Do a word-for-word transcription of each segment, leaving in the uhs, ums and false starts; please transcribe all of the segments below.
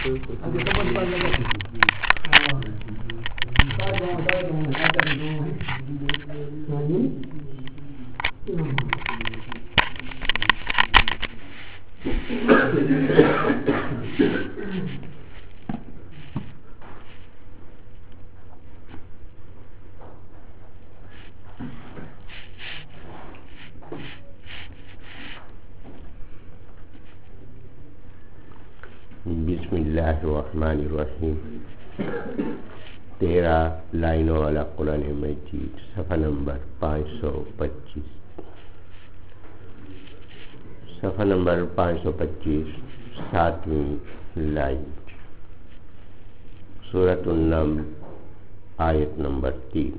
بسم اللہ الرحمن الرحیم. تیرہ لائنوں والا قرآن مجید، صفحہ نمبر پانچ سو پچیس. صفحہ نمبر پانچ سو پچیس، ساتویں لائن، سورۃ النمل، آیت نمبر تین.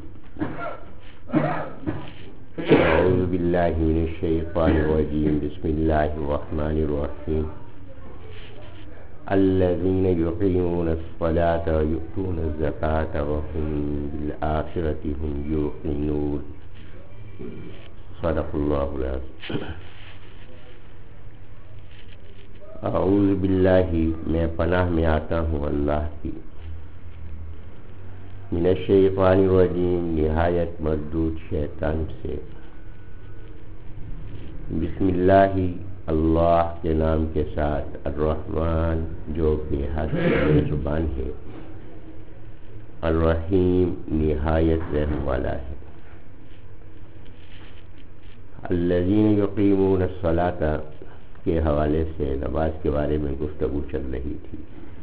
اعوذ باللہ من الشیطان الرجیم، بسم اللہ الرحمن الرحیم. الذين يقيمون الصلاة ويؤتون الزكاة وهم بالآخرة هم يوقنون. صدق الله العظيم. اعوذ باللہ، میں پناہ میں آتا ہوں اللہ کی، من الشیطان الرجیم، نہایت مردود شیطان سے. بسم اللہ، اللہ کے نام کے ساتھ، الرحمن جو بے حد مہربان ہے، الرحیم نہایت رحم والا ہے. الذین یقیمون الصلاۃ کے حوالے سے نماز کے بارے میں گفتگو چل رہی تھی.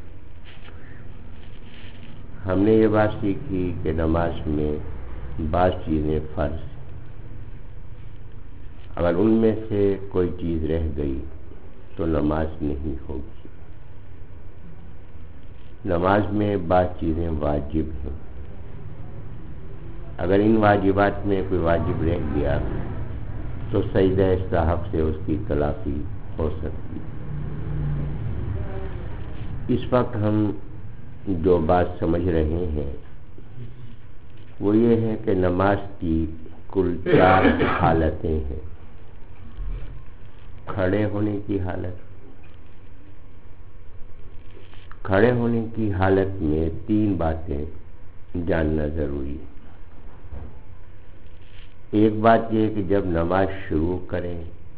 ہم نے یہ بات سیکھی کہ نماز میں بعض چیزیں فرض، اگر ان میں سے کوئی چیز رہ گئی تو نماز نہیں ہوگی. نماز میں بعض چیزیں واجب ہیں، اگر ان واجبات میں کوئی واجب رہ گیا تو سجدہ سہو سے اس کی تلافی ہو سکتی. اس وقت ہم جو بات سمجھ رہے ہیں وہ یہ ہے کہ نماز کی کل چار حالتیں ہیں. کھڑے ہونے کی حالت، کھڑے ہونے کی حالت میں تین باتیں جاننا ضروری ہے. ایک بات یہ کہ جب نماز شروع کریں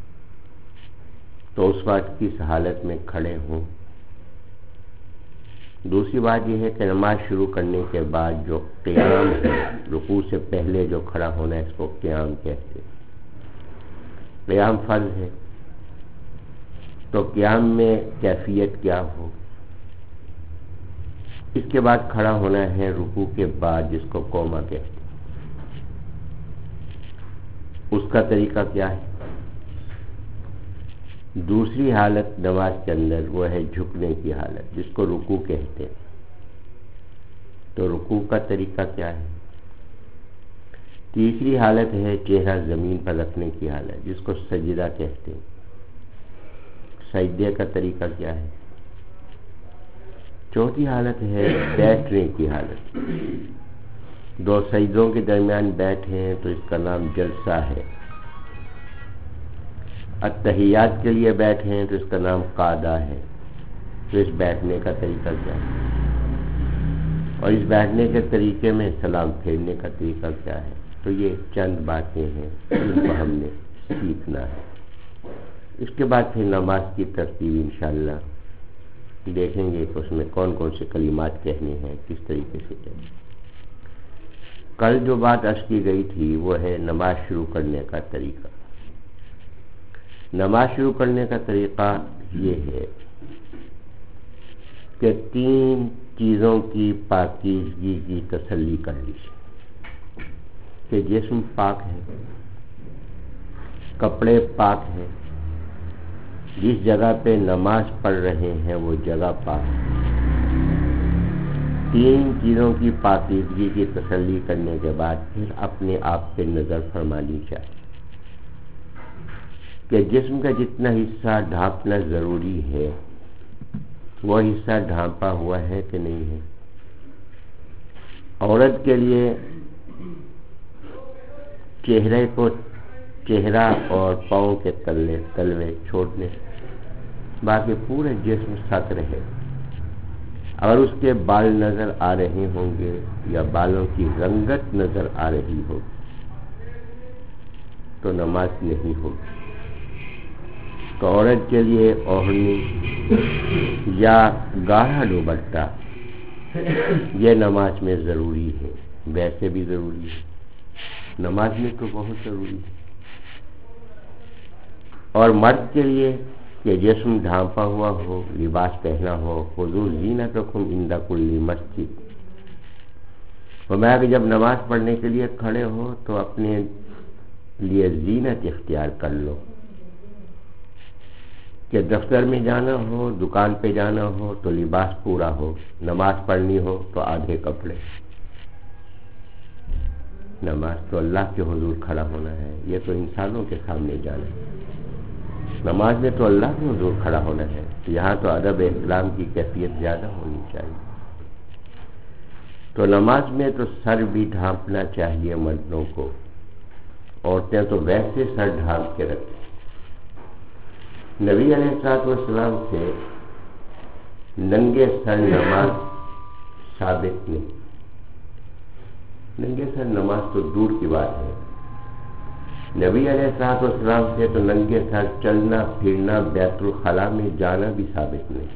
تو اس وقت کس حالت میں کھڑے ہوں. دوسری بات یہ ہے کہ نماز شروع کرنے کے بعد جو قیام ہے، رکوع سے پہلے جو کھڑا ہونا ہے، اس کو قیام کہتے ہیں. قیام فرض ہے تو قیام میں کیفیت کیا ہو. اس کے بعد کھڑا ہونا ہے رکوع کے بعد، جس کو قوما کہتے ہیں. اس کا طریقہ کیا ہے. دوسری حالت نماز کے اندر وہ ہے جھکنے کی حالت، جس کو رکوع کہتے ہیں. تو رکوع کا طریقہ کیا ہے. تیسری حالت ہے چہرہ زمین پر رکھنے کی حالت، جس کو سجدہ کہتے ہیں. سجدے کا طریقہ کیا ہے. چوتھی حالت ہے بیٹھنے کی حالت. دو سجدوں کے درمیان بیٹھیں تو اس کا نام جلسہ ہے. التحیات کے لیے بیٹھیں تو اس کا نام قعدہ ہے. تو اس بیٹھنے کا طریقہ کیا ہے، اور اس بیٹھنے کے طریقے میں سلام پھیرنے کا طریقہ کیا ہے. تو یہ چند باتیں ہیں جن کو ہم نے سیکھنا ہے. اس کے بعد پھر نماز کی ترتیب انشاءاللہ دیکھیں گے کہ اس میں کون کون سے کلمات کہنے ہیں، کس طریقے سے کہنے. کل جو بات عرض کی گئی تھی وہ ہے نماز شروع کرنے کا طریقہ. نماز شروع کرنے کا طریقہ یہ ہے کہ تین چیزوں کی پاکیزگی کی تسلی کر لیجیے کہ جسم پاک ہے، کپڑے پاک ہیں، جس جگہ پہ نماز پڑھ رہے ہیں وہ جگہ پاک ہے. تین چیزوں کی پاکیزگی کی تسلی کرنے کے بعد پھر اپنے آپ پہ نظر فرمانی چاہیے کہ جسم کا جتنا حصہ ڈھانپنا ضروری ہے وہ حصہ ڈھانپا ہوا ہے کہ نہیں ہے. عورت کے لیے چہرے کو، چہرہ اور پاؤں کے تلے تلوے چھوڑنے، باقی پورے جسم ساتھ رہے. اگر اس کے بال نظر آ رہے ہوں گے یا بالوں کی رنگت نظر آ رہی ہو تو نماز نہیں ہوگی. تو عورت کے لیے اوڑھنی یا گاڑھا دوپٹہ یہ نماز میں ضروری ہے، ویسے بھی ضروری ہے، نماز میں تو بہت ضروری ہے. اور مرد کے لیے کہ جسم ڈھانپا ہوا ہو، لباس پہنا ہو، خذوا زینتکم عند کل مسجد. فرمایا کہ جب نماز پڑھنے کے لیے کھڑے ہو تو اپنے لیے زینت اختیار کر لو، کہ دفتر میں جانا ہو، دکان پہ جانا ہو تو لباس پورا ہو، نماز پڑھنی ہو تو آدھے کپڑے. نماز تو اللہ کے حضور کھڑا ہونا ہے، یہ تو انسانوں کے سامنے جانا ہے. نماز میں تو اللہ کے حضور کھڑا ہونا ہے، یہاں تو ادب احترام کی کیفیت زیادہ ہونی چاہیے. تو نماز میں تو سر بھی ڈھانپنا چاہیے مردوں کو، عورتیں تو ویسے سر ڈھانپ کے رکھیں. نبی علیہ الصلوۃ والسلام سے ننگے سر نماز ثابت نہیں. ننگے سر نماز تو دور کی بات ہے، نبی علیہ الصلوۃ والسلام سے تو ننگے سر چلنا پھرنا بیت الخلاء میں جانا بھی ثابت نہیں.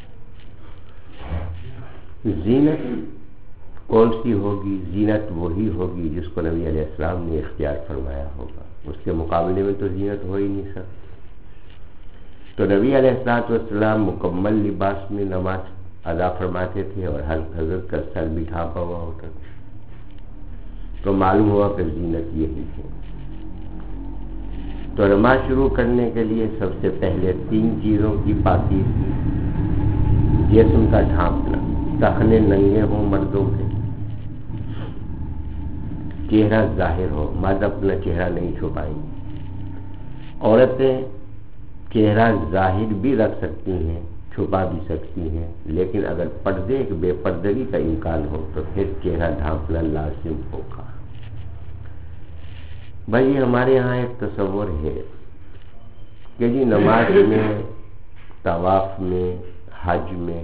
زینت کون سی ہوگی؟ زینت وہی ہوگی جس کو نبی علیہ السلام نے اختیار فرمایا ہوگا، اس کے مقابلے میں تو زینت ہو ہی نہیں سکتی. تو نبی علیہ الصلوۃ والسلام مکمل لباس میں نماز ادا فرماتے تھے اور ہر حضرت کا سر بھی ڈھانپا ہوا ہوتا تھا. تو معلوم ہوا کہ زینت یہی ہے. تو نماز شروع کرنے کے لیے سب سے پہلے تین چیزوں کی پاکیزگی: جسم کا ڈھانپنا، ٹخنے ننگے ہوں مردوں کے، چہرہ ظاہر ہو، مرد اپنا چہرہ نہیں چھپائیں گے. عورتیں چہرہ ظاہر بھی رکھ سکتی ہیں، چھپا بھی سکتی ہیں، لیکن اگر پردے ایک بے پردگی کا امکان ہو تو پھر چہرہ ڈھانپنا لازم ہوگا. بھائی ہمارے یہاں ایک تصور ہے کہ جی نماز میں، طواف میں، حج میں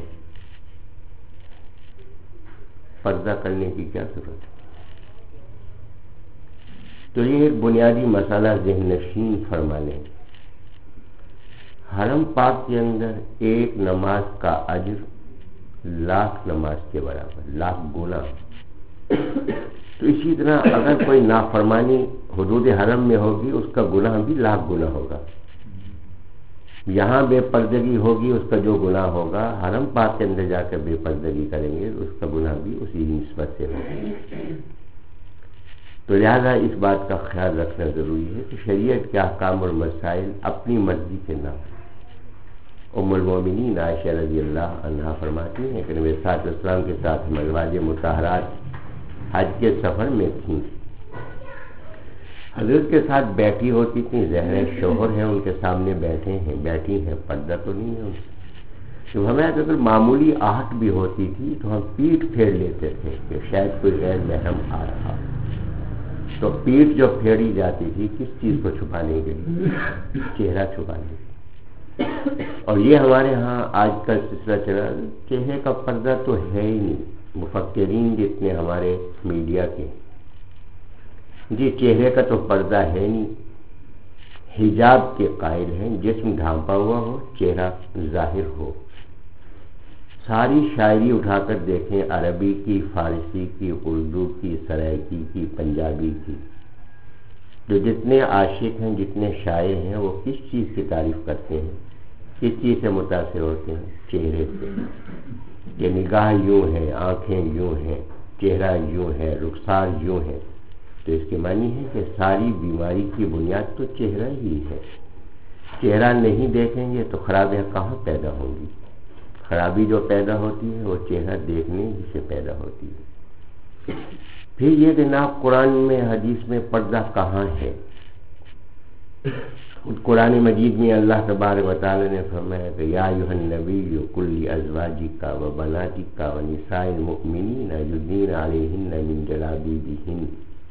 پردہ کرنے کی کیا ضرورت ہے. تو یہ ایک بنیادی مسئلہ ذہن نشین فرما لیں. حرم پاک کے اندر ایک نماز کا اجر لاکھ نماز کے برابر، لاکھ گنا. تو اسی طرح اگر کوئی نافرمانی حدود حرم میں ہوگی اس کا گناہ بھی لاکھ گنا ہوگا. یہاں بے پردگی ہوگی اس کا جو گناہ ہوگا، حرم پاک کے اندر جا کر بے پردگی کریں گے اس کا گناہ بھی اسی نسبت سے ہوگا. تو لہذا اس بات کا خیال رکھنا ضروری ہے کہ شریعت کے احکام اور مسائل اپنی مرضی کے نہ ہوں. ام المومنین عائشہ رضی اللہ عنہا فرماتی ہیں کہ نبی صلی اللہ علیہ وسلم کے ساتھ ازواج مطہرات حج کے سفر میں تھیں، حضرت کے ساتھ بیٹھی ہوتی تھیں، ظاہر شوہر ہیں ان کے سامنے بیٹھے ہیں، بیٹھی ہیں، پردہ تو نہیں ہے ان سے. تو ہمیں اگر معمولی آہٹ بھی ہوتی تھی تو ہم پیٹھ پھیر لیتے تھے کہ شاید کوئی غیر محرم آ رہا. تو پیٹھ جو پھیری جاتی تھی کس چیز کو چھپانے کے لیے؟ چہرہ چھپانے کے لیے. اور یہ ہمارے ہاں آج کل سلسلہ چلا، چہرے کا پردہ تو ہے ہی نہیں. مفکرین جتنے ہمارے میڈیا کے، جی چہرے کا تو پردہ ہے نہیں، حجاب کے قائل ہیں، جسم ڈھانپا ہوا ہو، چہرہ ظاہر ہو. ساری شاعری اٹھا کر دیکھیں، عربی کی، فارسی کی، اردو کی، سرائکی کی، پنجابی کی، جو جتنے عاشق ہیں، جتنے شاعر ہیں، وہ کس چیز کی تعریف کرتے ہیں، کس چیز سے متاثر ہوتے ہیں؟ چہرے سے. کہ نگاہ یوں ہے، آنکھیں یوں ہیں، چہرہ یوں ہے، رخسار یوں ہے. تو اس کے معنی ہے کہ ساری بیماری کی بنیاد تو چہرہ ہی ہے. چہرہ نہیں دیکھیں گے تو خرابیاں کہاں پیدا ہوں گی؟ خرابی جو پیدا ہوتی ہے وہ چہرہ دیکھنے ہی سے پیدا ہوتی ہے. پھر یہ کہ نا قرآن میں، حدیث میں پردہ کہاں ہے؟ قرآن مجید میں اللہ تبارک و تعالی نے فرمایا کہ یا ایھا النبی قل لازواجک و بناتک و نساء المؤمنین یدنین علیہن من جلابیبہن.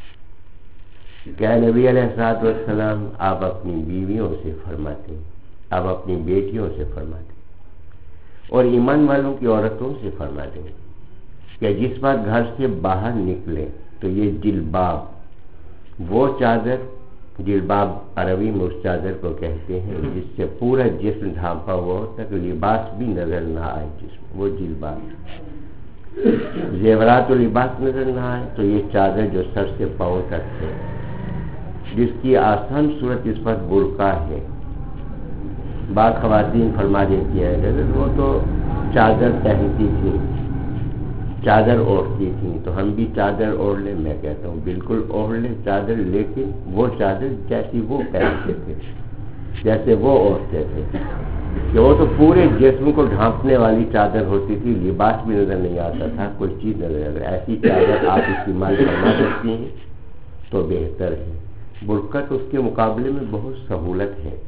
کہ نبی علیہ الصلوۃ والسلام آپ اپنی بیویوں سے فرماتے ہیں، آپ اپنی بیٹیوں سے فرماتے ہیں، اور ایمان والوں کی عورتوں سے فرما دیں کہ جس وقت گھر سے باہر نکلے تو یہ جلباب، وہ چادر، جلباب عربی میں اس چادر کو کہتے ہیں جس سے پورا جسم ڈھانپا ہوا ہو تک لباس بھی نظر نہ آئے جسم، وہ جلباب، زیورات و لباس نظر نہ آئے تو یہ چادر جو سر سے پاؤں تک ہے، جس کی آسان صورت اس پر برقع ہے۔ بعض خواتین فرما دیتی ہیں کہ وہ تو چادر پہنتی تھی، چادر اوڑھتی تھی تو ہم بھی چادر اوڑھ لیں۔ میں کہتا ہوں بالکل اوڑھ لیں چادر، لیکن وہ چادر جیسی وہ پہنتے تھے، جیسے وہ اوڑھتے تھے، کہ وہ تو پورے جسم کو ڈھانپنے والی چادر ہوتی تھی، لباس بھی نظر نہیں آتا تھا، کوئی چیز نظر آتا۔ ایسی چادر آپ استعمال کرنا سکتی ہیں تو بہتر ہے۔ برقع تو اس کے مقابلے میں بہت سہولت ہے۔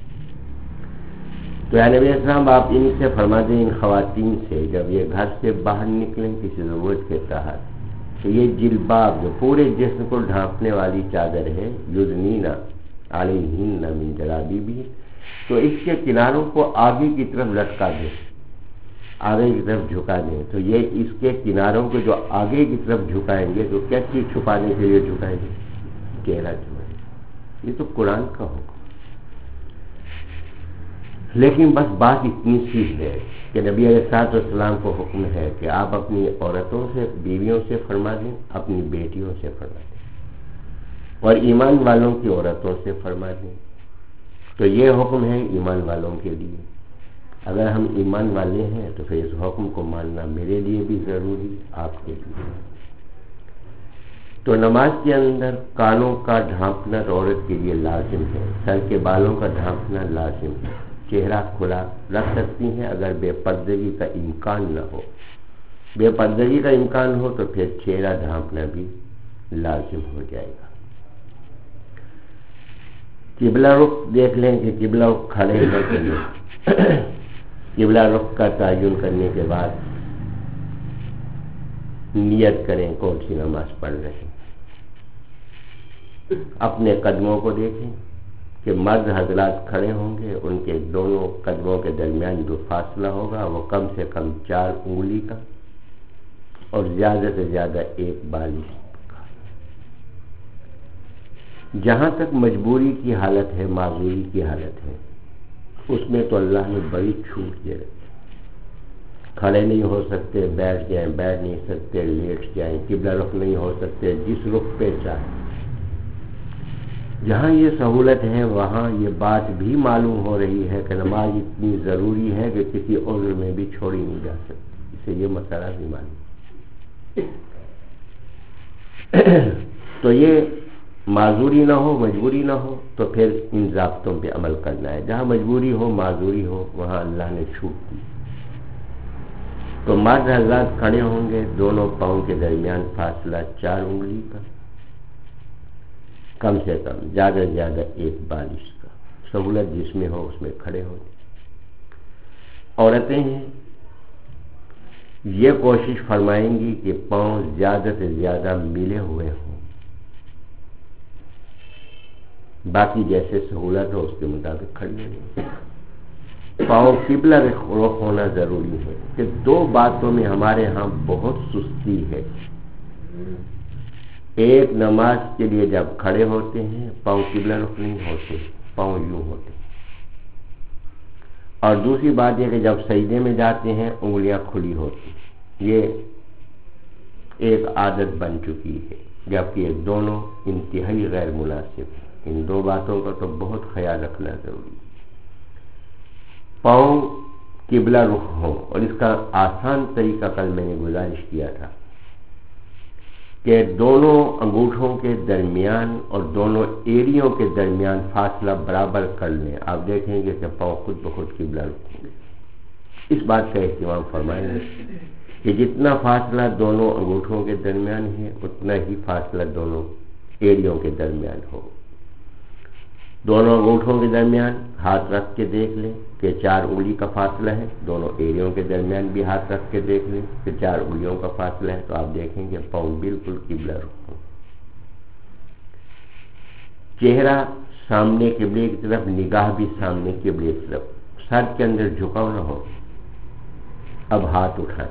تو اے نبی اسلام آپ ان سے فرما دیں، ان خواتین سے، جب یہ گھر سے باہر نکلیں کسی ضرورت کے تحت تو یہ جلباب جو پورے جسم کو ڈھانپنے والی چادر ہے، یدنین علیہن من جلابیبہن، تو اس کے کناروں کو آگے کی طرف لٹکا دیں، آگے کی طرف جھکا دیں۔ تو یہ اس کے کناروں کو جو آگے کی طرف جھکائیں گے تو کیا چیز چھپانے کے لیے جھکائیں گے؟ چہرہ چھپائیں گے۔ یہ تو قرآن کا حکم، لیکن بس بات اتنی سی ہے کہ نبی علیہ الصلوۃ والسلام کو حکم ہے کہ آپ اپنی عورتوں سے، بیویوں سے فرما دیں، اپنی بیٹیوں سے فرما دیں، اور ایمان والوں کی عورتوں سے فرما دیں۔ تو یہ حکم ہے ایمان والوں کے لیے۔ اگر ہم ایمان والے ہیں تو پھر اس حکم کو ماننا میرے لیے بھی ضروری، آپ کے لیے۔ تو نماز کے اندر کانوں کا ڈھانپنا عورت کے لیے لازم ہے، سر کے بالوں کا ڈھانپنا لازم ہے۔ چہرہ کھلا رکھ سکتی ہیں اگر بے پردگی کا امکان نہ ہو، بے پردگی کا امکان ہو تو پھر چہرہ ڈھانپنا بھی لازم ہو جائے گا۔ قبلہ رخ دیکھ لیں کہ قبلہ رخ کھڑے ہیں کہ نہیں۔ قبلہ رخ کا تعین کرنے کے بعد نیت کریں کون سی نماز پڑھ رہے ہیں۔ اپنے قدموں کو دیکھیں کہ مرد حضرات کھڑے ہوں گے، ان کے دونوں قدموں کے درمیان جو فاصلہ ہوگا وہ کم سے کم چار انگلی کا اور زیادہ سے زیادہ ایک بالش کا۔ جہاں تک مجبوری کی حالت ہے، معذوری کی حالت ہے، اس میں تو اللہ نے بڑی چھوٹ دے رکھی۔ کھڑے نہیں ہو سکتے بیٹھ جائیں، بیٹھ نہیں سکتے لیٹ جائیں، قبلہ رخ نہیں ہو سکتے جس رخ پہ چاہیں۔ جہاں یہ سہولت ہے وہاں یہ بات بھی معلوم ہو رہی ہے کہ نماز اتنی ضروری ہے کہ کسی عذر میں بھی چھوڑی نہیں جا سکتی، اسے یہ مسئلہ بھی معلوم۔ تو یہ معذوری نہ ہو، مجبوری نہ ہو تو پھر ان ضابطوں پہ عمل کرنا ہے۔ جہاں مجبوری ہو، معذوری ہو، وہاں اللہ نے چھوٹ دی۔ تو مرد حضرات کھڑے ہوں گے، دونوں پاؤں کے درمیان فاصلہ چار انگلی کا، کم سے کم زیادہ سے زیادہ ایک بالش کا، سہولت جس میں ہو اس میں کھڑے ہوں گے۔ عورتیں ہیں یہ کوشش فرمائیں گی کہ پاؤں زیادہ سے زیادہ ملے ہوئے ہوں، باقی جیسے سہولت ہو اس کے مطابق کھڑی ہوں۔ پاؤں قبلہ رخ ہونا ضروری ہے کہ دو باتوں میں ہمارے ہاں بہت سستی ہے۔ ایک نماز کے لیے جب کھڑے ہوتے ہیں پاؤں قبلہ رخ نہیں ہوتے، پاؤں یوں ہوتے، اور دوسری بات یہ کہ جب سجدے میں جاتے ہیں انگلیاں کھلی ہوتی۔ یہ ایک عادت بن چکی ہے، جبکہ یہ دونوں انتہائی غیر مناسب ہیں۔ ان دو باتوں کا تو بہت خیال رکھنا ضروری ہے۔ پاؤں قبلہ رخ ہوں، اور اس کا آسان طریقہ کل میں نے گزارش کیا تھا کہ دونوں انگوٹھوں کے درمیان اور دونوں ایڑیوں کے درمیان فاصلہ برابر کر لیں۔ آپ دیکھیں گے کہ پاؤں خود بخود قبلہ رخ ہوں گے۔ اس بات کا اہتمام فرمائیں گے کہ جتنا فاصلہ دونوں انگوٹھوں کے درمیان ہے اتنا ہی فاصلہ دونوں ایڑیوں کے درمیان ہو۔ دونوں انگوٹھوں کے درمیان ہاتھ رکھ کے دیکھ لیں کہ چار انگلی کا فاصلہ ہے، دونوں ایڑیوں کے درمیان بھی ہاتھ رکھ کے دیکھ لیں کہ چار انگلیوں کا فاصلہ ہے، تو آپ دیکھیں گے پاؤں بالکل قبلہ رخ ہوں۔ چہرہ سامنے قبلے کی طرف، نگاہ بھی سامنے قبلے کی طرف، سر کے اندر جھکاؤ نہ ہو، اب ہاتھ اٹھائیں.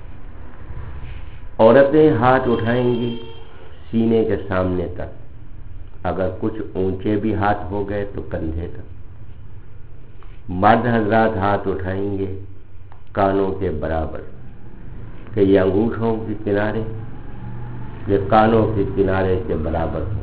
عورتیں ہاتھ اٹھائیں گی سینے کے سامنے تک. اگر کچھ اونچے بھی ہاتھ ہو گئے تو کندھے تک. مرد حضرات ہاتھ اٹھائیں گے کانوں کے برابر، کہ یہ انگوٹھوں کے کنارے یہ کانوں کے کنارے کے برابر ہوں.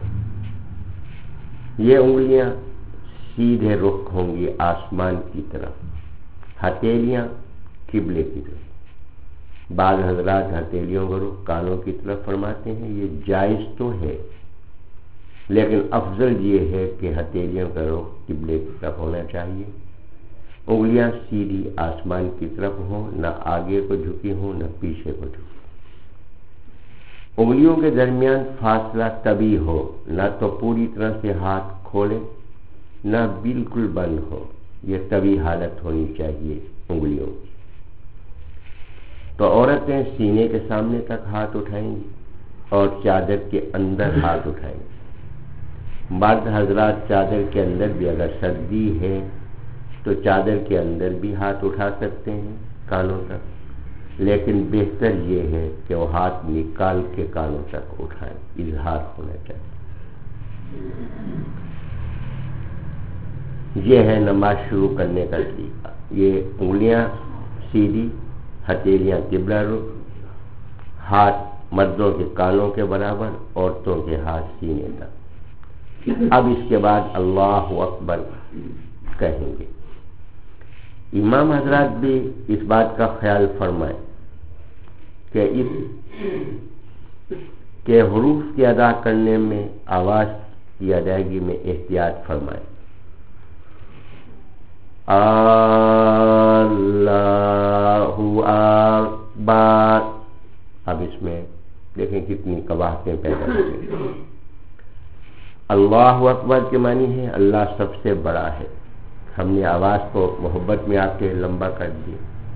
یہ انگلیاں سیدھے رخ ہوں گی آسمان کی طرف، ہتھیلیاں قبلے کی طرف. بعض حضرات ہتھیلیوں کا رخ کانوں کی طرف فرماتے ہیں. یہ جائز تو ہے، لیکن افضل یہ ہے کہ ہتھیلیوں کا رخ قبلے کی طرف ہونا چاہیے. انگلیاں سیدھی آسمان کی طرف ہوں، نہ آگے کو جھکی ہوں نہ پیچھے کو جھکی. انگلیوں کے درمیان فاصلہ طبی ہو، نہ تو پوری طرح سے ہاتھ کھولے نہ بالکل بند ہو. یہ طبی حالت ہونی چاہیے انگلیوں کی. تو عورتیں سینے کے سامنے تک ہاتھ اٹھائیں گی اور چادر کے اندر ہاتھ اٹھائیں گی. مرد حضرات چادر کے اندر بھی اگر سردی ہے تو چادر کے اندر بھی ہاتھ اٹھا سکتے ہیں کانوں تک، لیکن بہتر یہ ہے کہ وہ ہاتھ نکال کے کانوں تک اٹھائیں. اظہار ہونا چاہیے. یہ ہے نماز شروع کرنے کا طریقہ. یہ انگلیاں سیدھی، ہتھیلیاں قبلہ رخ، ہاتھ مردوں کے کانوں کے برابر، عورتوں کے ہاتھ سینے تک. اب اس کے بعد اللہ اکبر کہیں گے. امام حضرات بھی اس بات کا خیال فرمائیں کہ اس کے حروف کی ادا کرنے میں، آواز کی ادائیگی میں احتیاط فرمائیں. اللہ اکبر. اب اس میں دیکھیں کتنی قباحتیں پیدا ہوتی ہیں. اللہ اکبر کے معنی ہے اللہ سب سے بڑا ہے. ہم نے آواز کو محبت میں آ کے لمبا کر دیا.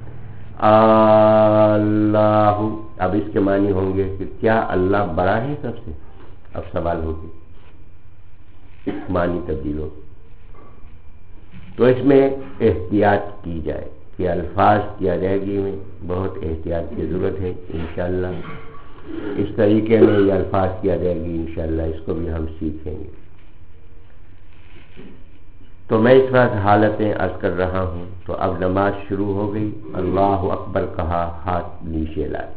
اللہ، اب اس کے معنی ہوں گے کہ کیا اللہ بڑا ہے سب سے؟ اب سوال ہوگی، معنی تبدیل ہو. تو اس میں احتیاط کی جائے کہ الفاظ کی ادائیگی میں بہت احتیاط کی ضرورت ہے. انشاءاللہ اس طریقے میں یہ الفاظ کی ادائیگی انشاءاللہ اس کو بھی ہم سیکھیں گے. تو میں اس وقت حالتیں عرض کر رہا ہوں. تو اب نماز شروع ہو گئی. اللہ اکبر کہا، ہاتھ نیچے لائے.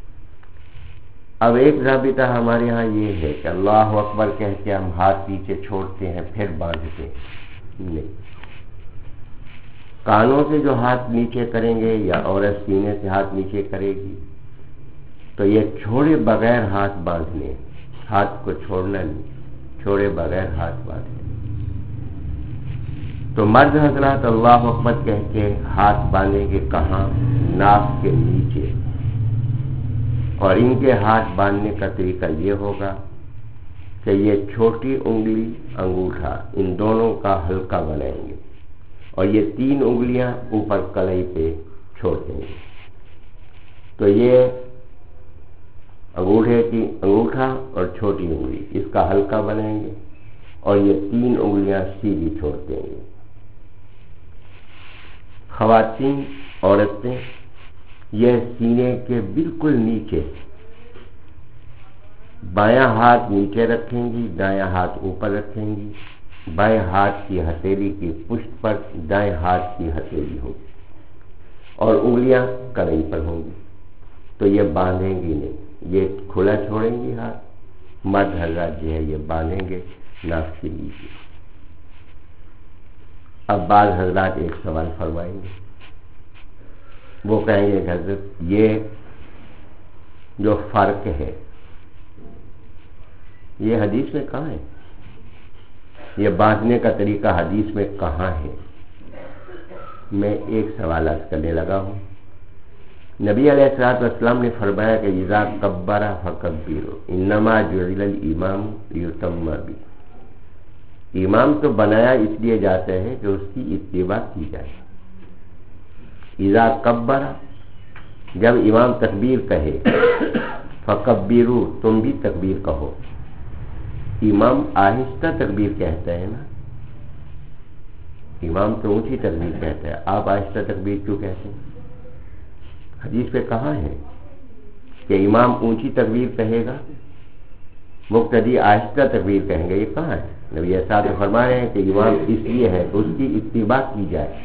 اب ایک ضابطہ ہمارے یہاں یہ ہے کہ اللہ اکبر کہہ کے ہم ہاتھ نیچے چھوڑتے ہیں پھر باندھتے ہیں. نہیں، کانوں سے جو ہاتھ نیچے کریں گے یا عورت سینے سے ہاتھ نیچے کرے گی تو یہ چھوڑے بغیر ہاتھ باندھنے، ہاتھ کو چھوڑنا نہیں، چھوڑے بغیر ہاتھ باندھنے. تو مرد حضرات اللہ اکبر کہہ کے ہاتھ باندھیں گے کہاں؟ ناک کے نیچے. اور ان کے ہاتھ باندھنے کا طریقہ یہ ہوگا کہ یہ چھوٹی انگلی انگوٹھا ان دونوں کا حلقہ بنائیں گے اور یہ تین انگلیاں اوپر کلائی پہ چھوڑ دیں گے. تو یہ انگوٹھے کی انگوٹھا اور چھوٹی انگلی اس کا حلقہ بنائیں گے اور یہ تین انگلیاں سیدھی چھوڑ دیں گے. خواتین، عورتیں یہ سینے کے بالکل نیچے بایاں ہاتھ نیچے رکھیں گی، دایاں ہاتھ اوپر رکھیں گی. بائیں ہاتھ کی ہتھیلی کی پشت پر دائیں ہاتھ کی ہتھیلی ہوگی اور انگلیاں کلائی پر ہوں گی. تو یہ باندھیں گی نہیں، یہ کھلا چھوڑیں گی ہاتھ. مرد حضرات جو ہے یہ باندھیں گے ناک کے نیچے. اب بعض حضرات ایک سوال فرمائیں گے. وہ کہیں گے کہ حضرت یہ جو فرق ہے یہ حدیث میں کہاں ہے؟ یہ باندھنے کا طریقہ حدیث میں کہاں ہے؟ میں ایک سوال عرض کرنے لگا ہوں. نبی علیہ الصلوۃ والسلام نے فرمایا کہ اذا کبر فکبروا انما جعل الامام لیتم بہ. امام تو بنایا اس لیے جاتا ہے کہ اس کی اتباع کی جائے. اذا کبر، جب امام تکبیر کہے، فکبروا، تم بھی تکبیر کہو. امام آہستہ تکبیر کہتا ہے نا، امام تو اونچی تکبیر کہتا ہے، آپ آہستہ تکبیر کیوں کہتے ہیں؟ حدیث پہ کہاں ہے کہ امام اونچی تکبیر کہے گا، مقتدی آہستہ تکبیر کہیں گے؟ یہ کہاں ہے؟ نبی صاحب فرما رہے ہیں کہ امام اس لیے ہے کہ اس کی اتباع کی جائے،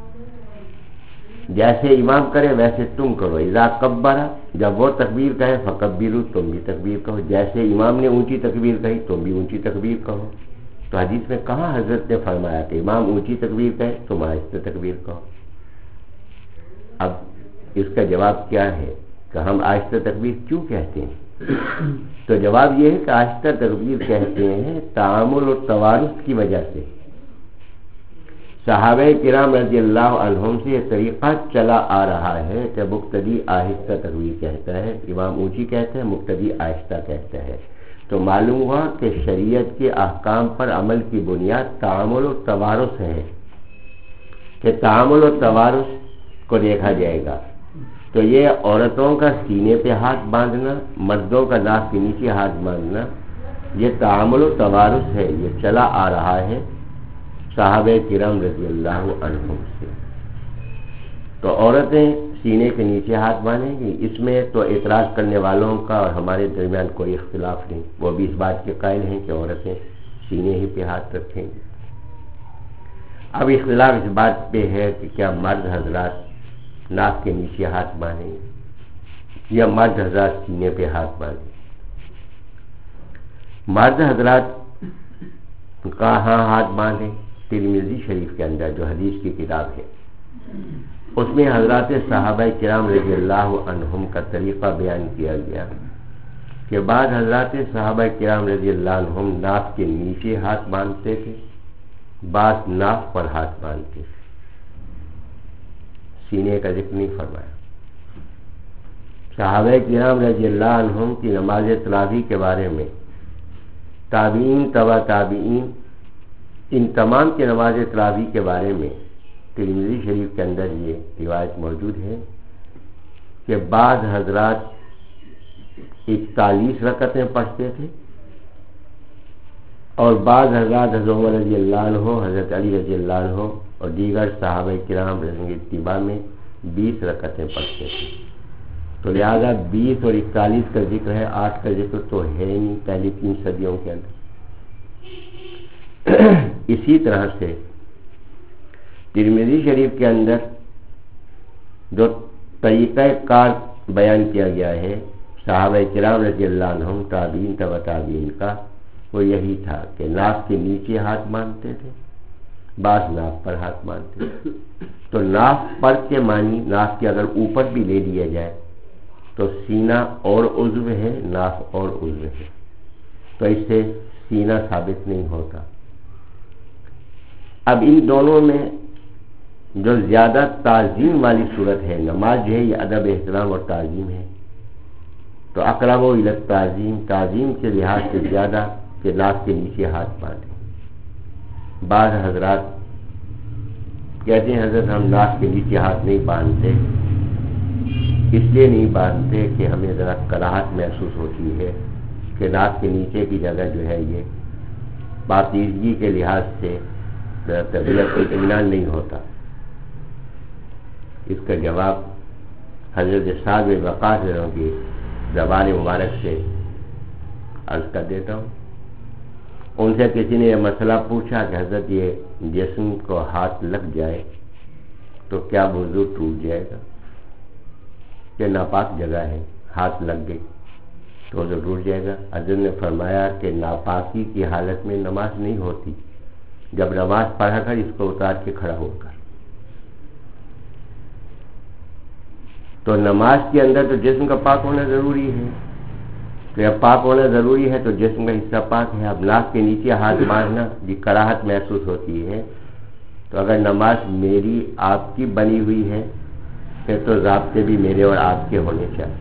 جیسے امام کرے ویسے تم کرو۔ اذا کبرا، جب وہ تکبیر کہے فکبروا، تم بھی تکبیر کہو، جیسے امام نے اونچی تکبیر کہی تم بھی اونچی تکبیر کہو۔ تو حدیث میں کہاں حضرت نے فرمایا کہ امام اونچی تکبیر کہے تم آہستہ تکبیر کہو؟ اب اس کا جواب کیا ہے کہ ہم آہستہ تکبیر کیوں کہتے ہیں؟ تو جواب یہ ہے کہ آہستہ تکبیر کہتے ہیں تعامل اور توارث کی وجہ سے۔ صحابہ کرام رضی اللہ عنہم سے یہ طریقہ چلا آ رہا ہے کہ مقتدی آہستہ تکبیر کہتا ہے، امام اونچی کہتا ہے، مقتدی آہستہ کہتا ہے۔ تو معلوم ہوا کہ شریعت کے احکام پر عمل کی بنیاد تعامل و توارث ہے، کہ تعامل و توارث کو دیکھا جائے گا۔ تو یہ عورتوں کا سینے پہ ہاتھ باندھنا، مردوں کا ناک کے نیچے ہاتھ باندھنا، یہ تعامل و توارث ہے، یہ چلا آ رہا ہے صحابہ کرام رضی اللہ عنہم سے۔ تو عورتیں سینے کے نیچے ہاتھ باندھیں گی، اس میں تو اعتراض کرنے والوں کا اور ہمارے درمیان کوئی اختلاف نہیں، وہ بھی اس بات کے قائل ہیں کہ عورتیں سینے ہی پہ ہاتھ رکھیں گی۔ اب اختلاف اس بات پہ ہے کہ کیا مرد حضرات ناک کے نیچے ہاتھ باندھیں گے یا مرد حضرات سینے پہ ہاتھ باندھیں۔ مرد حضرات کہاں ہاتھ باندھیں؟ ترمذی شریف کے اندر جو حدیث کی کتاب ہے اس میں حضرات صحابہ کرام رضی اللہ عنہم کا طریقہ بیان کیا گیا کہ بعض حضرات صحابہ کرام رضی اللہ عنہم ناک کے نیچے ہاتھ باندھتے تھے، بعض ناک پر ہاتھ باندھتے تھے، سینے کا ذکر نہیں فرمایا۔ صحابہ کرام رضی اللہ عنہم کی نماز تراویح کے بارے میں تابعین تبع تابعین ان تمام کی نماز تراویح کے بارے میں ترمذی شریف کے اندر یہ روایت موجود ہے کہ بعض حضرات اکتالیس رکعتیں پڑھتے تھے اور بعض حضرات حضرت عمر رضی اللہ عنہ، حضرت علی رضی اللہ عنہ اور دیگر صحابہ کرام رضی اتباع میں بیس رکعتیں پڑھتے تھے۔ تو لہذا بیس اور اکتالیس کا ذکر ہے، آٹھ کا ذکر تو ہے نہیں پہلی تین صدیوں کے اندر۔ اسی طرح سے ترمذی شریف کے اندر جو طریقہ کار بیان کیا گیا ہے صحابہ کرام رضی اللہ عنہم تابعین تبع تابعین کا، وہ یہی تھا کہ ناک کے نیچے ہاتھ باندھتے تھے، بعض ناک پر ہاتھ باندھتے تھے۔ تو ناک پر کے معنی ناک کے اگر اوپر بھی لے لیا جائے تو سینہ اور عضو ہے، ناک اور عضو ہے، تو اس سے سینہ ثابت نہیں ہوتا۔ اب ان دونوں میں جو زیادہ تعظیم والی صورت ہے، نماز جو ہے یہ ادب احترام اور تعظیم ہے، تو اقرب الی التعظیم، تعظیم کے لحاظ سے زیادہ کہ ناک کے نیچے ہاتھ باندھیں۔ بعض حضرات کہتے ہیں حضرت ہم ناک کے نیچے ہاتھ نہیں باندھتے، اس لیے نہیں باندھتے کہ ہمیں ذرا کراہت محسوس ہوتی ہے کہ ناک کے نیچے کی جگہ جو ہے یہ پاکیزگی کے لحاظ سے طبیعت کو اطمینان نہیں ہوتا۔ اس کا جواب حضرت سعد بن وقاص کی زبان مبارک سے عرض کر دیتا ہوں۔ ان سے کسی نے یہ مسئلہ پوچھا کہ حضرت یہ جسم کو ہاتھ لگ جائے تو کیا وضو ٹوٹ جائے گا؟ کہ ناپاک جگہ ہے، ہاتھ لگ گئی تو وضو ٹوٹ جائے گا؟ حضرت نے فرمایا کہ ناپاکی کی حالت میں نماز نہیں ہوتی، جب نماز پڑھا کر اس کو اتار کے کھڑا ہو کر۔ تو نماز کے اندر تو جسم کا پاک ہونا ضروری ہے، تو جب پاک ہونا ضروری ہے تو جسم کا حصہ پاک ہے۔ اب ناک کے نیچے ہاتھ باندھنا بھی کراہت محسوس ہوتی ہے، تو اگر نماز میری آپ کی بنی ہوئی ہے پھر تو ضابطے بھی میرے اور آپ کے ہونے چاہیے۔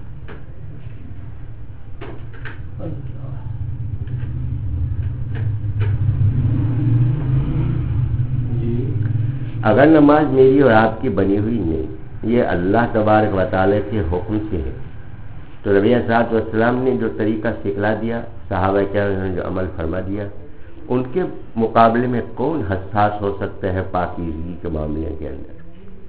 اگر نماز میری اور آپ کی بنی ہوئی نہیں، یہ اللہ تبارک و تعالی کے حکم سے ہے، تو نبی صلی اللہ علیہ وسلم نے جو طریقہ سکھلا دیا، صحابہ کرام نے جو عمل فرما دیا، ان کے مقابلے میں کون حساس ہو سکتا ہے پاکیزگی کے معاملے کے اندر؟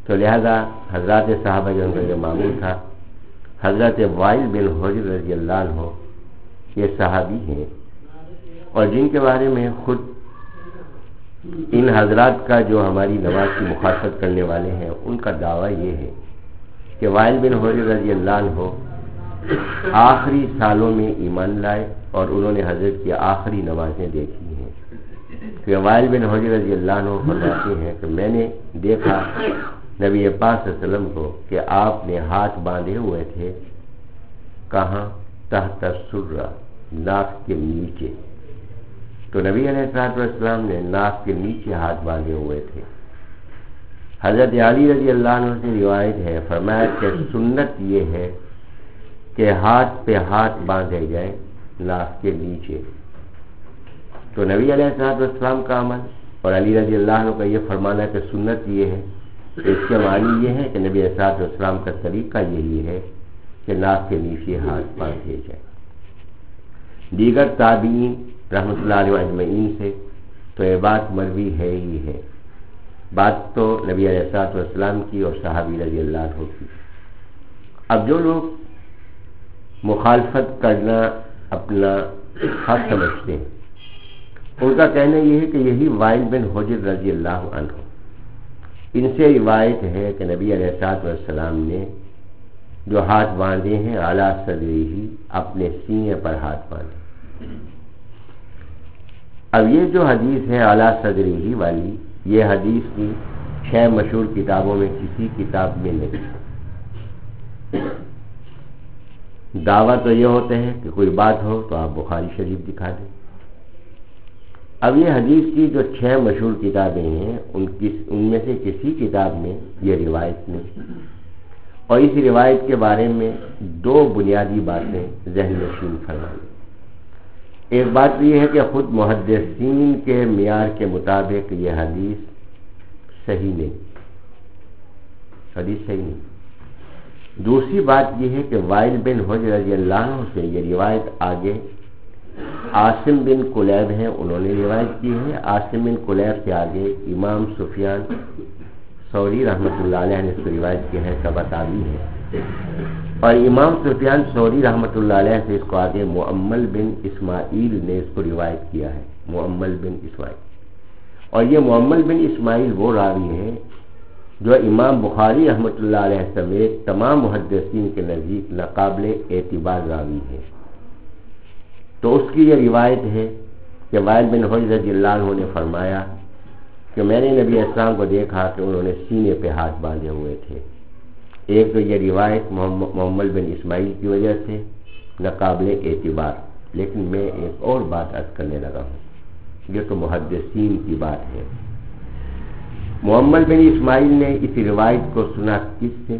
تو لہذا حضرات صحابہ جو ان کا یہ معمول تھا. حضرت وائل بن حجر رضی اللہ عنہ یہ صحابی ہیں اور جن کے بارے میں خود ان حضرات کا جو ہماری نماز کی مخالفت کرنے والے ہیں ان کا دعویٰ یہ ہے کہ وائل بن حجر رضی اللہ عنہ آخری سالوں میں ایمان لائے اور انہوں نے حضرت کی آخری نمازیں دیکھی ہیں. کہ وائل بن حجر رضی اللہ عنہ فرماتے ہیں کہ میں نے دیکھا نبی پاک صلی اللہ علیہ وسلم کو کہ آپ نے ہاتھ باندھے ہوئے تھے کہاں؟ تحت سرہ، ناک کے نیچے. تو نبی علیہ الصلوۃ والسلام نے ناک کے نیچے ہاتھ باندھے ہوئے تھے. حضرت علی رضی اللہ عنہ سے روایت ہے، فرمایا کہ سنت یہ ہے کہ ہاتھ پہ ہاتھ باندھے جائیں ناک کے نیچے. تو نبی علیہ الصلوۃ والسلام کا عمل اور علی رضی اللہ عنہ کا یہ فرمانا کہ سنت یہ ہے، اس کے معنی یہ ہے کہ نبی علیہ الصلوۃ والسلام کا طریقہ یہی ہے کہ ناک کے نیچے ہاتھ باندھے جائیں. دیگر تابعین رحمۃ اللہ علیہ اجمعین سے تو یہ بات مروی ہے ہی ہے. بات تو نبی علیہ الصلوۃ والسلام کی اور صحابی رضی اللہ عنہ کی. اب جو لوگ مخالفت کرنا اپنا حق سمجھتے ہیں ان کا کہنا یہ ہے کہ یہی وائل بن حجر رضی اللہ عنہ، ان سے روایت ہے کہ نبی علیہ الصلوۃ والسلام نے جو ہاتھ باندھے ہیں اعلیٰ صدری ہی، اپنے سینے پر ہاتھ باندھے. اب یہ جو حدیث ہے اعلیٰ صدری ہی والی، یہ حدیث کی چھ مشہور کتابوں میں کسی کتاب میں نہیں. دعویٰ تو یہ ہوتے ہیں کہ کوئی بات ہو تو آپ بخاری شریف دکھا دیں. اب یہ حدیث کی جو چھ مشہور کتابیں ہیں ان کی ان میں سے کسی کتاب میں یہ روایت نہیں. اور اس روایت کے بارے میں دو بنیادی باتیں ذہن نشین فرمائیں. ایک بات تو یہ ہے کہ خود محدثین کے معیار کے مطابق یہ حدیث صحیح نہیں، حدیث صحیح نہیں. دوسری بات یہ ہے کہ وائل بن حجر رضی اللہ عنہ سے یہ روایت آگے عاصم بن کلیب ہیں، انہوں نے روایت کی ہے. عاصم بن کلیب سے آگے امام سفیان ثوری رحمۃ اللہ علیہ نے اس کو روایت کی ہے، سبع تابعی ہے. اور امام سفیان ثوری رحمۃ اللہ علیہ سے اس کو آگے مؤمل بن اسماعیل نے اس کو روایت کیا ہے، مؤمل بن اسماعیل. اور یہ مؤمل بن اسماعیل وہ راوی ہیں جو امام بخاری رحمۃ اللہ علیہ سمیت تمام محدثین کے نزدیک ناقابل اعتبار راوی ہیں. تو اس کی یہ روایت ہے کہ وائل بن حجر رضی اللہ عنہ نے فرمایا کہ میں نے نبی اسلام کو دیکھا کہ انہوں نے سینے پہ ہاتھ باندھے ہوئے تھے. ایک تو یہ روایت محمد بن اسماعیل کی وجہ سے ناقابل اعتبار. لیکن میں ایک اور بات عرض کرنے لگا ہوں، یہ تو محدثین کی بات ہے. محمد بن اسماعیل نے اس روایت کو سنا کس سے؟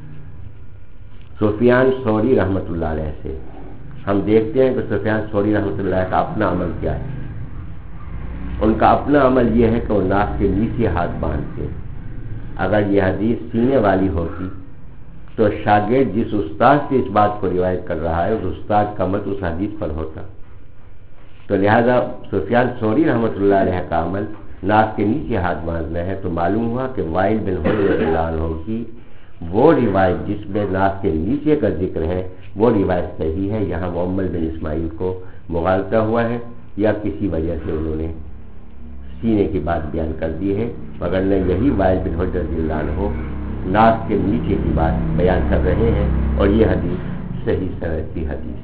سفیان ثوری رحمۃ اللہ علیہ سے. ہم دیکھتے ہیں کہ سفیان ثوری رحمۃ اللہ علیہ کا اپنا عمل کیا ہے. ان کا اپنا عمل یہ ہے کہ وہ ناک کے نیچے ہاتھ باندھتے. اگر یہ حدیث سینے والی ہوتی تو شاگرد جس استاد سے اس بات کو روایت کر رہا ہے اس استاد کا مت اس حدیث پر ہوتا. تو لہذا سفیان ثوری رحمۃ اللہ علیہ کا عمل ناک کے نیچے ہاتھ باندھنا ہے. تو معلوم ہوا کہ وائل بن حجر رضی اللہ عنہ کی وہ روایت جس میں ناک کے نیچے کا ذکر ہے وہ روایت صحیح ہے. یہاں محمد بن اسماعیل کو مغالطہ ہوا ہے یا کسی وجہ سے انہوں نے سینے کی بات بیان کر دی ہے، مگر نہ یہی وائل بن حجر رضی اللہ عنہ ناک کے نیچے کی بات بیان کر رہے ہیں اور یہ حدیث صحیح سند کی حدیث.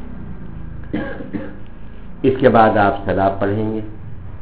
اس کے بعد آپ سلام پڑھیں گے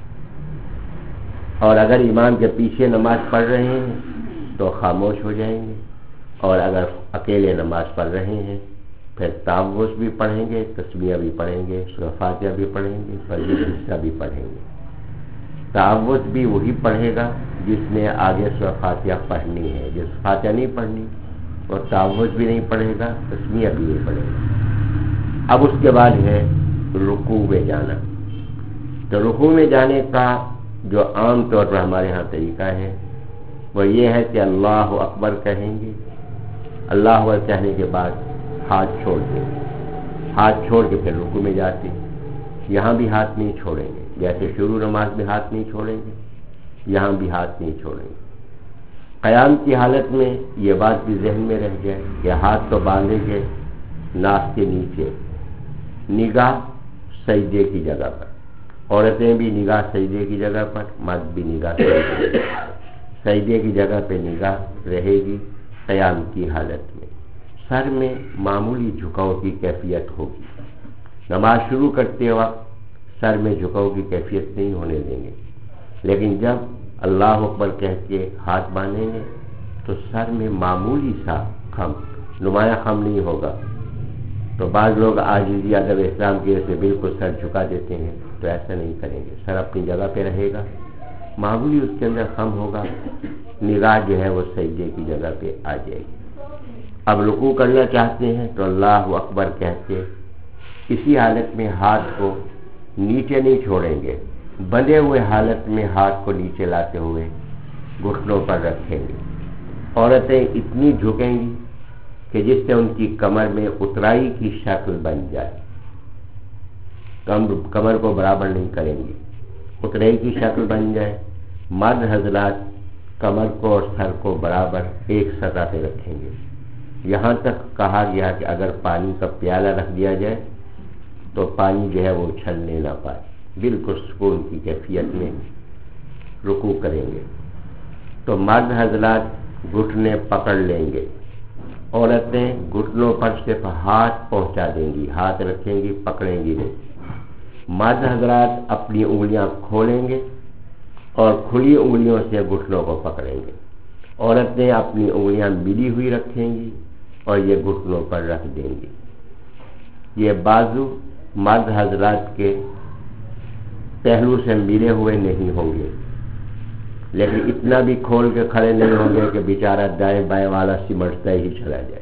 اور اگر امام کے پیچھے نماز پڑھ رہے ہیں تو خاموش ہو جائیں گے، اور اگر اکیلے نماز پڑھ رہے ہیں پھر تعوذ بھی پڑھیں گے، تسمیہ بھی پڑھیں گے، سورہ فاتحہ بھی پڑھیں گے، فجر حصہ بھی پڑھیں گے. تعوذ بھی وہی پڑھے گا جس نے آگے سورہ فاتحہ پڑھنی ہے. جس فاتحہ نہیں پڑھنی اور تعوذ بھی نہیں پڑھے گا، تسمیہ بھی نہیں پڑھے گا. اب اس کے بعد ہے رکوع میں جانا. تو رکوع میں جانے کا جو عام طور پر ہمارے ہاں طریقہ ہے وہ یہ ہے کہ اللہ اکبر کہیں گے. اللہ اکبر کہنے کے بعد ہاتھ چھوڑ دیں گے، ہاتھ چھوڑ کے پھر رکوع میں جاتے ہیں. یہاں بھی ہاتھ نہیں چھوڑیں گے، جیسے شروع نماز میں ہاتھ نہیں چھوڑیں گے، یہاں بھی ہاتھ نہیں چھوڑیں گے. قیام کی حالت میں یہ بات بھی ذہن میں رہ جائے کہ ہاتھ تو باندھیں گے ناک کے نیچے، نگاہ سجدے کی جگہ پر، عورتیں بھی نگاہ سجدے کی جگہ پر، مرد بھی نگاہ سجدے سجدے کی جگہ پہ نگاہ رہے گی قیام کی حالت میں۔ سر میں معمولی جھکاؤ کی کیفیت ہوگی، نماز شروع کرتے وقت سر میں جھکاؤ کی کیفیت نہیں ہونے دیں گے، لیکن جب اللہ اکبر کہہ کے ہاتھ باندھیں گے تو سر میں معمولی سا خم، نمایاں خم نہیں ہوگا۔ تو بعض لوگ عاجزی ادب احترام کی وجہ سے بالکل سر جھکا دیتے ہیں، تو ایسا نہیں کریں گے، سر اپنی جگہ پہ رہے گا، معمولی اس کے اندر خم ہوگا، نگاہ جو ہے وہ سجدے کی جگہ پہ آ جائے گی۔ اب رکوع کرنا چاہتے ہیں تو اللہ اکبر کہہ کے اسی حالت میں ہاتھ کو نیچے نہیں چھوڑیں گے، بندھے ہوئے حالت میں ہاتھ کو نیچے لاتے ہوئے گھٹنوں پر رکھیں گے۔ عورتیں اتنی جھکیں گی کہ جس سے ان کی کمر میں اترائی کی شکل بن جائے، کمر کو برابر نہیں کریں گی، اترائی کی شکل بن جائے۔ مرد حضرات کمر کو اور سر کو برابر ایک سطح پہ رکھیں گے، یہاں تک کہا گیا کہ اگر پانی کا پیالہ رکھ دیا جائے تو پانی جو ہے وہ اچھلنے نہ پائے، بالکل سکون کی کیفیت میں رکوع کریں گے۔ تو مرد حضرات گھٹنے پکڑ لیں گے، عورتیں گھٹنوں پر صرف ہاتھ پہنچا دیں گی، ہاتھ رکھیں گی، پکڑیں گی نہیں۔ مرد حضرات اپنی انگلیاں کھولیں گے اور کھلی انگلیوں سے گھٹنوں کو پکڑیں گے، عورتیں اپنی انگلیاں ملی ہوئی رکھیں گی اور یہ گھٹنوں پر رکھ دیں گی۔ یہ بازو مرد حضرات کے پہلو سے ملے ہوئے نہیں ہوں گے، لیکن اتنا بھی کھول کے کھڑے نہیں ہوں گے کہ بیچارہ دائیں بائیں والا سمٹتا ہی چلا جائے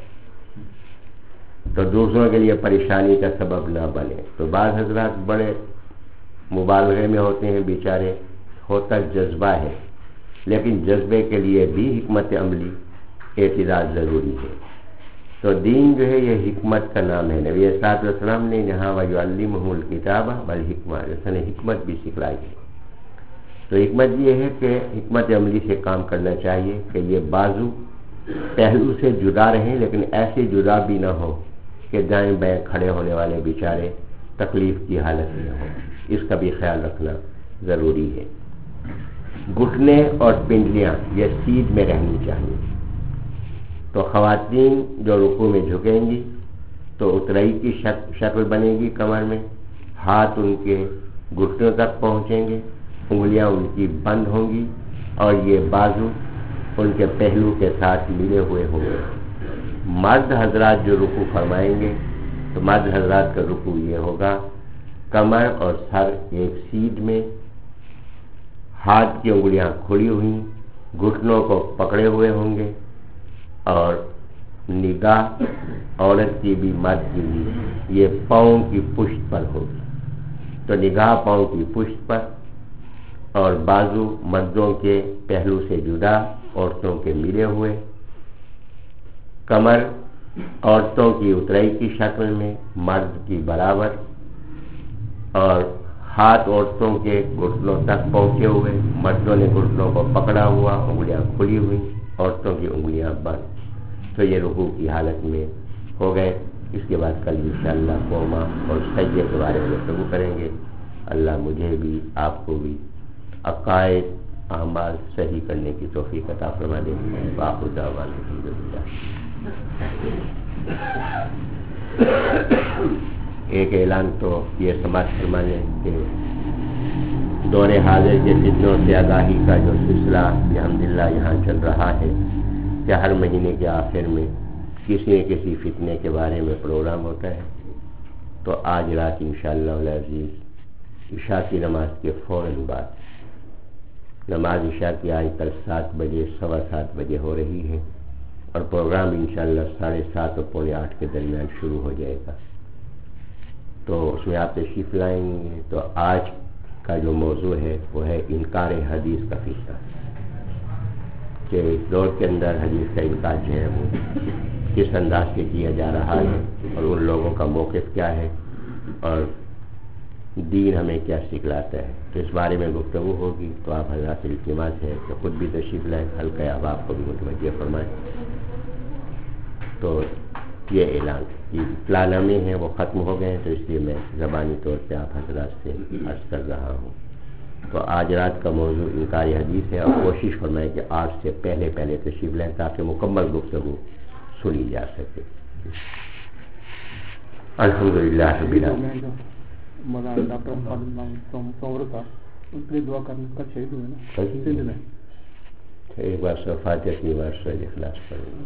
تو دوسروں کے لیے پریشانی کا سبب نہ بنے۔ تو بعض حضرات بڑے مبالغے میں ہوتے ہیں، بیچارے ہوتا جذبہ ہے، لیکن جذبے کے لیے بھی حکمت عملی اعتدال ضروری ہے۔ تو دین جو ہے یہ حکمت کا نام ہے، نبی صلی اللہ علیہ وسلم نے جہاں وَيُعَلِّمُهُ الْكِتَابَ وَالْحِکْمَةَ اس نے حکمت بھی سکھلائی ہے۔ تو حکمت یہ ہے کہ حکمت عملی سے کام کرنا چاہیے کہ یہ بازو پہلو سے جدا رہیں، لیکن ایسے جدا بھی نہ ہو کہ دائیں بائیں کھڑے ہونے والے بیچارے تکلیف کی حالت میں ہوں، اس کا بھی خیال رکھنا ضروری ہے۔ گھٹنے اور پنڈلیاں یہ سیدھ میں رہنی چاہیے۔ تو خواتین جو رکوع میں جھکیں گی تو اترائی کی شکل بنے گی کمر میں، ہاتھ ان کے گھٹنوں تک پہنچیں گے، انگلیاں ان کی بند ہوں گی اور یہ بازو ان کے پہلو کے ساتھ ملے ہوئے ہوں گے۔ مرد حضرات جو رکوع فرمائیں گے تو مرد حضرات کا رکوع یہ ہوگا، کمر اور سر ایک سیدھ میں، ہاتھ کی انگلیاں کھلی ہوئی، گھٹنوں کو پکڑے ہوئے ہوں گے اور نگاہ عورت کی بھی مرد کی بھی یہ پاؤں کی پشت پر ہوگی۔ تو نگاہ پاؤں کی پشت پر اور بازو مردوں کے پہلو سے جدا، عورتوں کے ملے ہوئے، کمر عورتوں کی اترائی کی شکل میں، مرد کی برابر، اور ہاتھ عورتوں کے گھٹنوں تک پہنچے ہوئے، مردوں نے گھٹنوں کو پکڑا ہوا، انگلیاں کھلی ہوئی، عورتوں کی انگلیاں بند۔ تو یہ رکوع کی حالت میں ہو گئے۔ اس کے بعد کل انشاءاللہ قوما اور سجدے کے بارے میں گفتگو کریں گے۔ اللہ مجھے بھی آپ کو بھی عقائد اعمال صحیح کرنے کی توفیق عطا فرما دے۔ باخر دعوانا الحمدللہ۔ ایک اعلان تو یہ سماعت فرما لیں کہ دور حاضر کے فتنوں سے آگاہی کا جو سلسلہ الحمدللہ یہاں چل رہا ہے کہ ہر مہینے کے آخر میں کسی نہ کسی فتنے کے بارے میں پروگرام ہوتا ہے۔ تو آج رات انشاءاللہ العزیز عشاء کی نماز کے فوراً بعد نماز عشاء کی آج کل سات بجے سوا سات بجے ہو رہی ہے اور پروگرام انشاءاللہ ساڑھے سات اور پونے آٹھ کے درمیان شروع ہو جائے گا۔ تو اس میں آپ تشریف لائیں گے۔ تو آج کا جو موضوع ہے وہ ہے انکار حدیث کا فتنہ، کہ اس دور کے اندر حدیث کا انکار جو ہے وہ کس انداز سے کیا جا رہا ہے اور ان لوگوں کا موقف کیا ہے اور دین ہمیں کیا سکھلاتا ہے، تو اس بارے میں گفتگو ہوگی۔ تو آپ حضرات سے التماس ہے کہ خود بھی تشریف لائیں، حلقہ احباب کو بھی متوجہ فرمائیں۔ تو یہ اعلان کہ اطلاع ہیں وہ ختم ہو گئے ہیں، تو اس لیے میں زبانی طور پہ آپ حضرات سے عرض کر رہا ہوں۔ تو آج رات کا موضوع انکار حدیث ہے، اور کوشش فرمائیں کہ آٹھ سے پہلے پہلے تشریف لیں تاکہ مکمل گفتگو سنی جا سکے۔ الحمدللہ رب العالمین۔ مولانا ڈاکٹر سومر کا ان کے لیے دعا کرنے کا شہید ہوئے نا سندھ میں۔ ایک بار سو فاتحہ کی بار سو اخلاص پڑھیں۔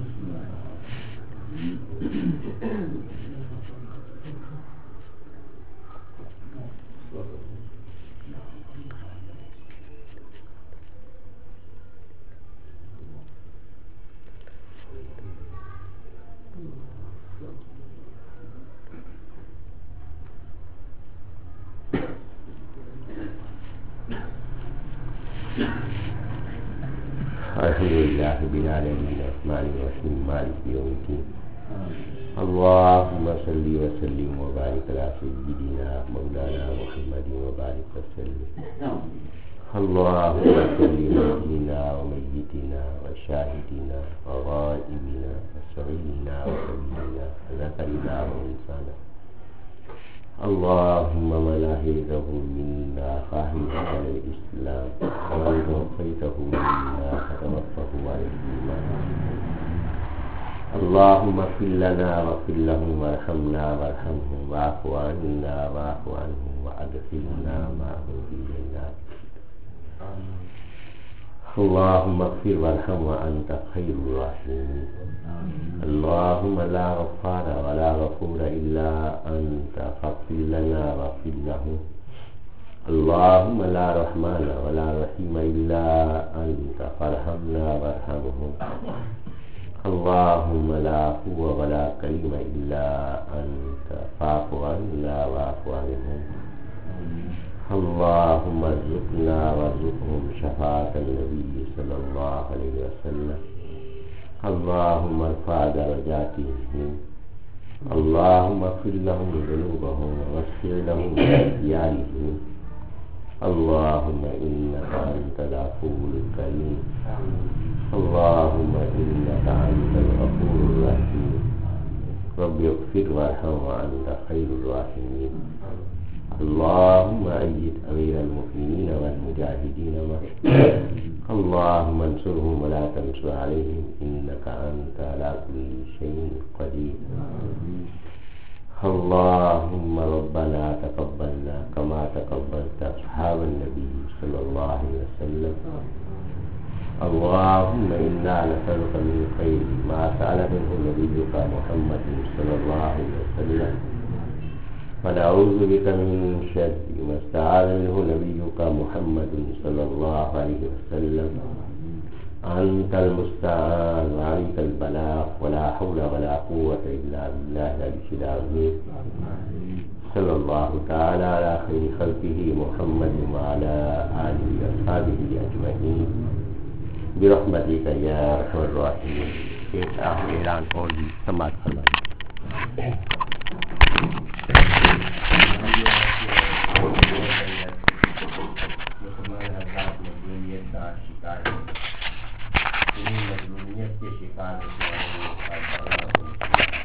الحمدللہ رب العالمین الرحمن الرحیم مالک یوم الدین اللہم صلی وسلم وبارک علی سیدنا مولانا محمد وبارک وسلم اللہم صلی سیدنا ومیتنا وشاہدنا وغائبنا وصغیرنا وکبیرنا ذکرنا وانسانا اللهم من أهيته منا فاهمه على الإسلام ومن توفيته منا فتوفه على الإيمان اللهم اغفر لنا واغفر لهم وارحمنا وارحمهم واعف عنا واعف عنهم وأدخلنا معهم في جنات اللهم اغفر وارحم وأنت خير الراحمين اللهم لا غفار ولا غفور إلا أنت فاغفر لنا واغفر لهم اللهم لا رحمن ولا رحيم إلا أنت فارحمنا وارحمهم اللهم لا عفو ولا كريم إلا أنت فاعف عنا واعف عنهم اللهم ارزقنا وارزقهم شفاعة النبي صلى الله عليه وسلم اللهم ارفع درجاتهم اللهم اغفر لهم ذنوبهم واغفر لهم اختيارهم اللهم إنك أنت العفو الكريم اللهم إنك أنت الغفور الرحيم رب اغفر وارحم وأنت خير الراحمين اللهم أيد أمير المؤمنين والمجاهدين معه اللهم انصرهم ولا تنصر عليهم إنك أنت على كل شيء قدير اللهم ربنا تقبلنا كما تقبلت أصحاب النبي صلى الله عليه وسلم اللهم إنا نسألك من خير ما سأل منه نبيك محمد صلى الله عليه وسلم ونعوذ بك من شر ما استعاذ منه نبيك محمد صلى الله عليه وسلم أنت المستعان وعليك البلاغ ولا حول ولا قوة إلا بالله العلي العظيم صلى الله تعالى على خير خلقه محمد وعلى آله وأصحابه أجمعين برحمتك يا أرحم الراحمين۔ ایک اعلان اور بھی سماعت فرمائیں۔